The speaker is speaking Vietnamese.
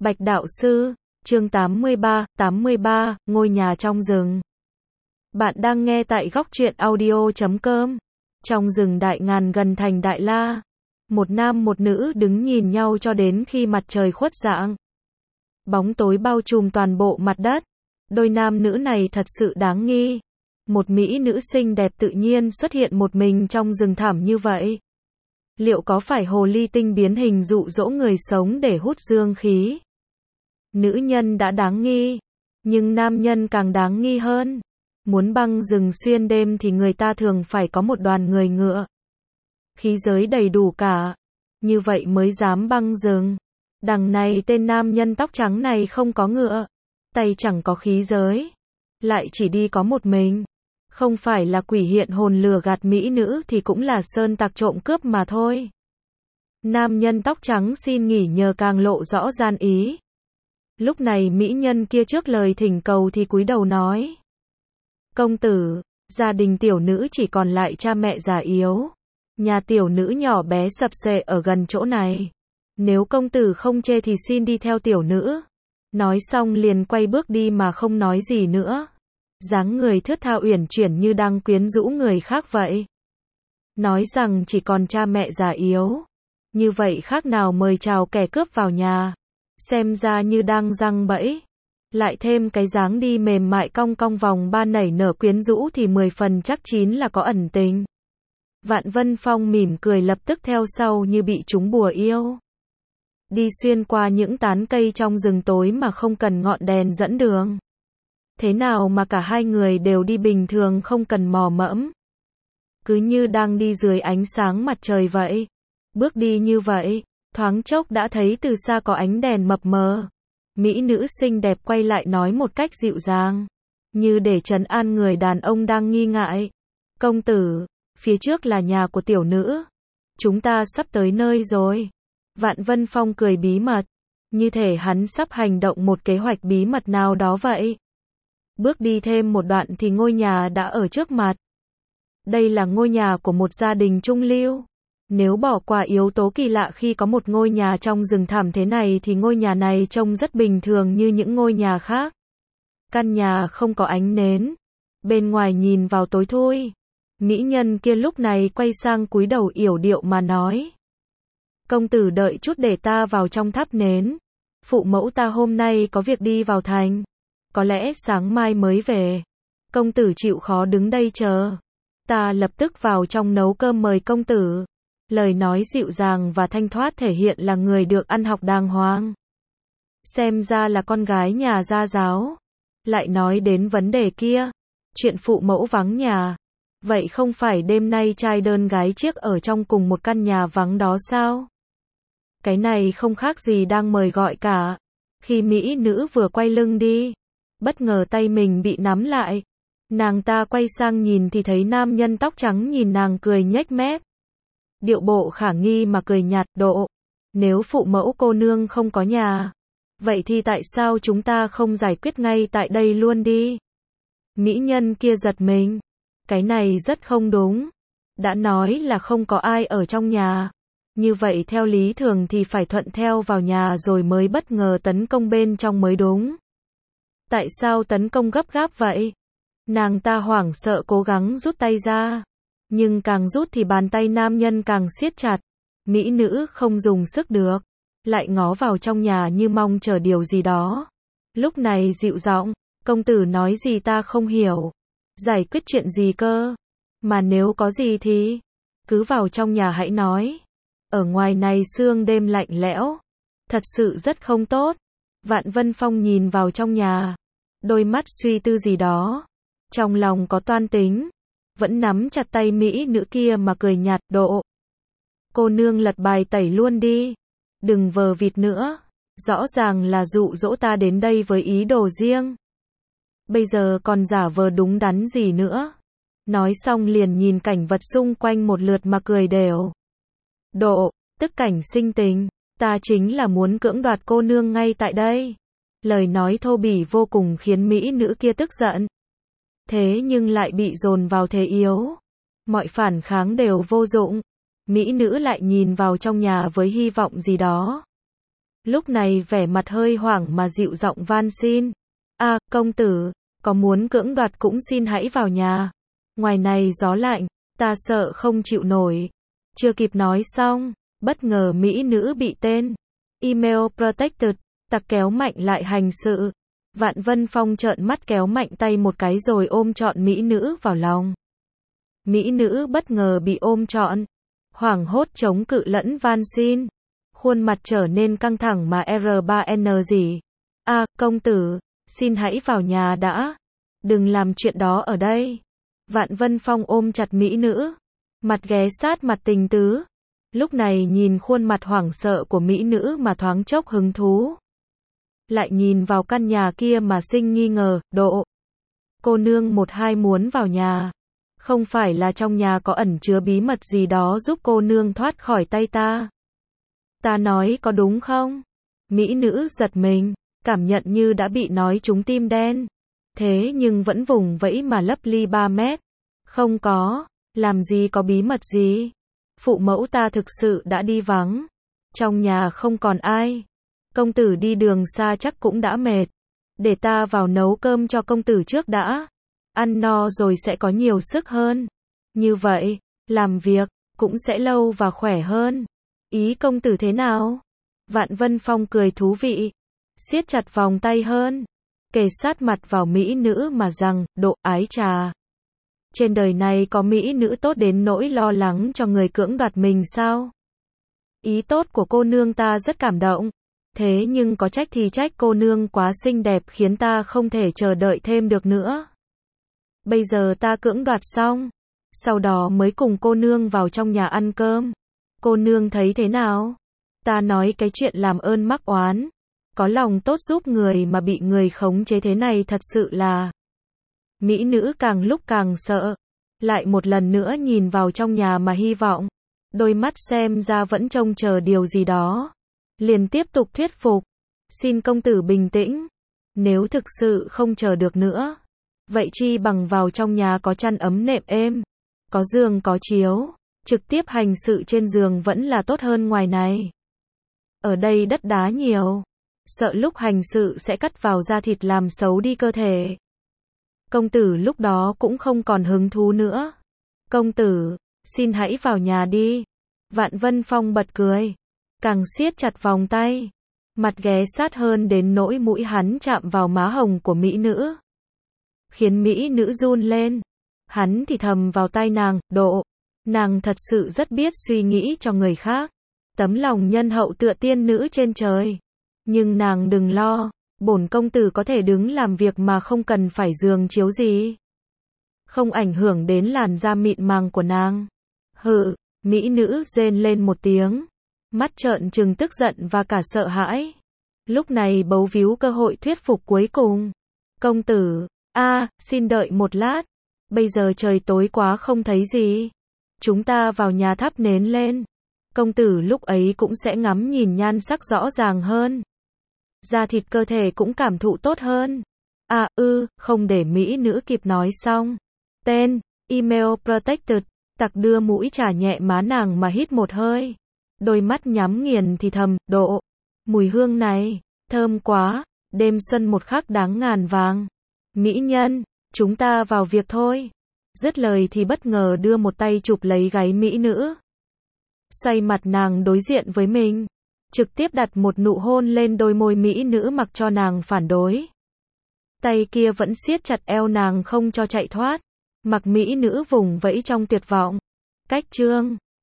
Bạch Đạo Sư, chương 83, ngôi nhà trong rừng. Bạn đang nghe tại góc truyện audio.com. Trong rừng Đại Ngàn gần thành Đại La, một nam một nữ đứng nhìn nhau cho đến khi mặt trời khuất rạng. Bóng tối bao trùm toàn bộ mặt đất. Đôi nam nữ này thật sự đáng nghi. Một mỹ nữ xinh đẹp tự nhiên xuất hiện một mình trong rừng thẳm như vậy. Liệu có phải hồ ly tinh biến hình dụ dỗ người sống để hút dương khí? Nữ nhân đã đáng nghi, nhưng nam nhân càng đáng nghi hơn. Muốn băng rừng xuyên đêm thì người ta thường phải có một đoàn người ngựa. Khí giới đầy đủ cả, như vậy mới dám băng rừng. Đằng này tên nam nhân tóc trắng này không có ngựa, tay chẳng có khí giới, lại chỉ đi có một mình. Không phải là quỷ hiện hồn lừa gạt mỹ nữ thì cũng là sơn tặc trộm cướp mà thôi. Nam nhân tóc trắng xin nghỉ nhờ càng lộ rõ gian ý. Lúc này mỹ nhân kia trước lời thỉnh cầu thì cúi đầu nói: công tử, gia đình tiểu nữ chỉ còn lại cha mẹ già yếu. Nhà tiểu nữ nhỏ bé sập xệ ở gần chỗ này. Nếu công tử không chê thì xin đi theo tiểu nữ. Nói xong liền quay bước đi mà không nói gì nữa. Dáng người thướt tha uyển chuyển như đang quyến rũ người khác vậy. Nói rằng chỉ còn cha mẹ già yếu. Như vậy khác nào mời chào kẻ cướp vào nhà. Xem ra như đang giăng bẫy. Lại thêm cái dáng đi mềm mại cong cong vòng ba nảy nở quyến rũ thì 10 phần chắc chín là có ẩn tình. Vạn Vân Phong mỉm cười lập tức theo sau như bị trúng bùa yêu. Đi xuyên qua những tán cây trong rừng tối mà không cần ngọn đèn dẫn đường. Thế nào mà cả hai người đều đi bình thường không cần mò mẫm. Cứ như đang đi dưới ánh sáng mặt trời vậy. Bước đi như vậy, thoáng chốc đã thấy từ xa có ánh đèn mập mờ. Mỹ nữ xinh đẹp quay lại nói một cách dịu dàng, như để trấn an người đàn ông đang nghi ngại. Công tử, phía trước là nhà của tiểu nữ. Chúng ta sắp tới nơi rồi. Vạn Vân Phong cười bí mật, như thể hắn sắp hành động một kế hoạch bí mật nào đó vậy. Bước đi thêm một đoạn thì ngôi nhà đã ở trước mặt. Đây là ngôi nhà của một gia đình trung lưu. Nếu bỏ qua yếu tố kỳ lạ khi có một ngôi nhà trong rừng thẳm thế này thì ngôi nhà này trông rất bình thường như những ngôi nhà khác. Căn nhà không có ánh nến. Bên ngoài nhìn vào tối thui. Mỹ nhân kia lúc này quay sang cúi đầu yểu điệu mà nói: công tử đợi chút để ta vào trong thắp nến. Phụ mẫu ta hôm nay có việc đi vào thành. Có lẽ sáng mai mới về. Công tử chịu khó đứng đây chờ. Ta lập tức vào trong nấu cơm mời công tử. Lời nói dịu dàng và thanh thoát thể hiện là người được ăn học đàng hoàng. Xem ra là con gái nhà gia giáo. Lại nói đến vấn đề kia. Chuyện phụ mẫu vắng nhà. Vậy không phải đêm nay trai đơn gái chiếc ở trong cùng một căn nhà vắng đó sao? Cái này không khác gì đang mời gọi cả. Khi mỹ nữ vừa quay lưng đi, bất ngờ tay mình bị nắm lại. Nàng ta quay sang nhìn thì thấy nam nhân tóc trắng nhìn nàng cười nhếch mép. Điệu bộ khả nghi mà cười nhạt: độ, nếu phụ mẫu cô nương không có nhà, vậy thì tại sao chúng ta không giải quyết ngay tại đây luôn đi? Mỹ nhân kia giật mình. Cái này rất không đúng. Đã nói là không có ai ở trong nhà. Như vậy theo lý thường thì phải thuận theo vào nhà rồi mới bất ngờ tấn công bên trong mới đúng. Tại sao tấn công gấp gáp vậy? Nàng ta hoảng sợ cố gắng rút tay ra. Nhưng càng rút thì bàn tay nam nhân càng siết chặt. Mỹ nữ không dùng sức được. Lại ngó vào trong nhà như mong chờ điều gì đó. Lúc này dịu giọng: công tử nói gì ta không hiểu. Giải quyết chuyện gì cơ? Mà nếu có gì thì cứ vào trong nhà hãy nói. Ở ngoài này sương đêm lạnh lẽo. Thật sự rất không tốt. Vạn Vân Phong nhìn vào trong nhà. Đôi mắt suy tư gì đó. Trong lòng có toan tính. Vẫn nắm chặt tay mỹ nữ kia mà cười nhạt: độ, cô nương lật bài tẩy luôn đi. Đừng vờ vịt nữa. Rõ ràng là dụ dỗ ta đến đây với ý đồ riêng. Bây giờ còn giả vờ đúng đắn gì nữa. Nói xong liền nhìn cảnh vật xung quanh một lượt mà cười đều. Độ, tức cảnh sinh tình. Ta chính là muốn cưỡng đoạt cô nương ngay tại đây. Lời nói thô bỉ vô cùng khiến mỹ nữ kia tức giận. Thế nhưng lại bị dồn vào thế yếu. Mọi phản kháng đều vô dụng. Mỹ nữ lại nhìn vào trong nhà với hy vọng gì đó. Lúc này vẻ mặt hơi hoảng mà dịu giọng van xin. Công tử, có muốn cưỡng đoạt cũng xin hãy vào nhà. Ngoài này gió lạnh, ta sợ không chịu nổi. Chưa kịp nói xong, bất ngờ mỹ nữ bị tên Email Protected, tặc kéo mạnh lại hành sự. Vạn Vân Phong trợn mắt kéo mạnh tay một cái rồi ôm trọn mỹ nữ vào lòng. Mỹ nữ bất ngờ bị ôm trọn, hoảng hốt chống cự lẫn van xin. Khuôn mặt trở nên căng thẳng mà R3N gì. Công tử, xin hãy vào nhà đã. Đừng làm chuyện đó ở đây. Vạn Vân Phong ôm chặt mỹ nữ, mặt ghé sát mặt tình tứ. Lúc này nhìn khuôn mặt hoảng sợ của mỹ nữ mà thoáng chốc hứng thú. Lại nhìn vào căn nhà kia mà sinh nghi ngờ, độ. Cô nương 12 muốn vào nhà. Không phải là trong nhà có ẩn chứa bí mật gì đó giúp cô nương thoát khỏi tay ta. Ta nói có đúng không? Mỹ nữ giật mình, cảm nhận như đã bị nói trúng tim đen. Thế nhưng vẫn vùng vẫy mà lấp ly 3 mét. Không có, làm gì có bí mật gì. Phụ mẫu ta thực sự đã đi vắng. Trong nhà không còn ai. Công tử đi đường xa chắc cũng đã mệt. Để ta vào nấu cơm cho công tử trước đã. Ăn no rồi sẽ có nhiều sức hơn. Như vậy, làm việc cũng sẽ lâu và khỏe hơn. Ý công tử thế nào? Vạn Vân Phong cười thú vị, siết chặt vòng tay hơn, kề sát mặt vào mỹ nữ mà rằng, độ ái trà. Trên đời này có mỹ nữ tốt đến nỗi lo lắng cho người cưỡng đoạt mình sao? Ý tốt của cô nương ta rất cảm động. Thế nhưng có trách thì trách cô nương quá xinh đẹp khiến ta không thể chờ đợi thêm được nữa. Bây giờ ta cưỡng đoạt xong, sau đó mới cùng cô nương vào trong nhà ăn cơm. Cô nương thấy thế nào? Ta nói cái chuyện làm ơn mắc oán, có lòng tốt giúp người mà bị người khống chế thế này thật sự là. Mỹ nữ càng lúc càng sợ, lại một lần nữa nhìn vào trong nhà mà hy vọng. Đôi mắt xem ra vẫn trông chờ điều gì đó. Liền tiếp tục thuyết phục. Xin công tử bình tĩnh. Nếu thực sự không chờ được nữa, vậy chi bằng vào trong nhà có chăn ấm nệm êm, có giường có chiếu, trực tiếp hành sự trên giường vẫn là tốt hơn ngoài này. Ở đây đất đá nhiều, sợ lúc hành sự sẽ cắt vào da thịt làm xấu đi cơ thể. Công tử lúc đó cũng không còn hứng thú nữa. Công tử, xin hãy vào nhà đi. Vạn Vân Phong bật cười, càng siết chặt vòng tay, mặt ghé sát hơn đến nỗi mũi hắn chạm vào má hồng của mỹ nữ, khiến mỹ nữ run lên. Hắn thì thầm vào tai nàng, độ. Nàng thật sự rất biết suy nghĩ cho người khác. Tấm lòng nhân hậu tựa tiên nữ trên trời. Nhưng nàng đừng lo, bổn công tử có thể đứng làm việc mà không cần phải giường chiếu gì. Không ảnh hưởng đến làn da mịn màng của nàng. Hự, mỹ nữ rên lên một tiếng, mắt trợn trừng tức giận và cả sợ hãi. Lúc này bấu víu cơ hội thuyết phục cuối cùng. Công tử, xin đợi một lát. Bây giờ trời tối quá không thấy gì. Chúng ta vào nhà thắp nến lên. Công tử lúc ấy cũng sẽ ngắm nhìn nhan sắc rõ ràng hơn. Da thịt cơ thể cũng cảm thụ tốt hơn. Không để mỹ nữ kịp nói xong. Tên, Email Protected, tặc đưa mũi chà nhẹ má nàng mà hít một hơi. Đôi mắt nhắm nghiền thì thầm, độ. Mùi hương này, thơm quá, đêm xuân một khắc đáng ngàn vàng. Mỹ nhân, chúng ta vào việc thôi. Dứt lời thì bất ngờ đưa một tay chụp lấy gáy mỹ nữ. Xoay mặt nàng đối diện với mình. Trực tiếp đặt một nụ hôn lên đôi môi mỹ nữ mặc cho nàng phản đối. Tay kia vẫn siết chặt eo nàng không cho chạy thoát. Mặc mỹ nữ vùng vẫy trong tuyệt vọng. Cách chương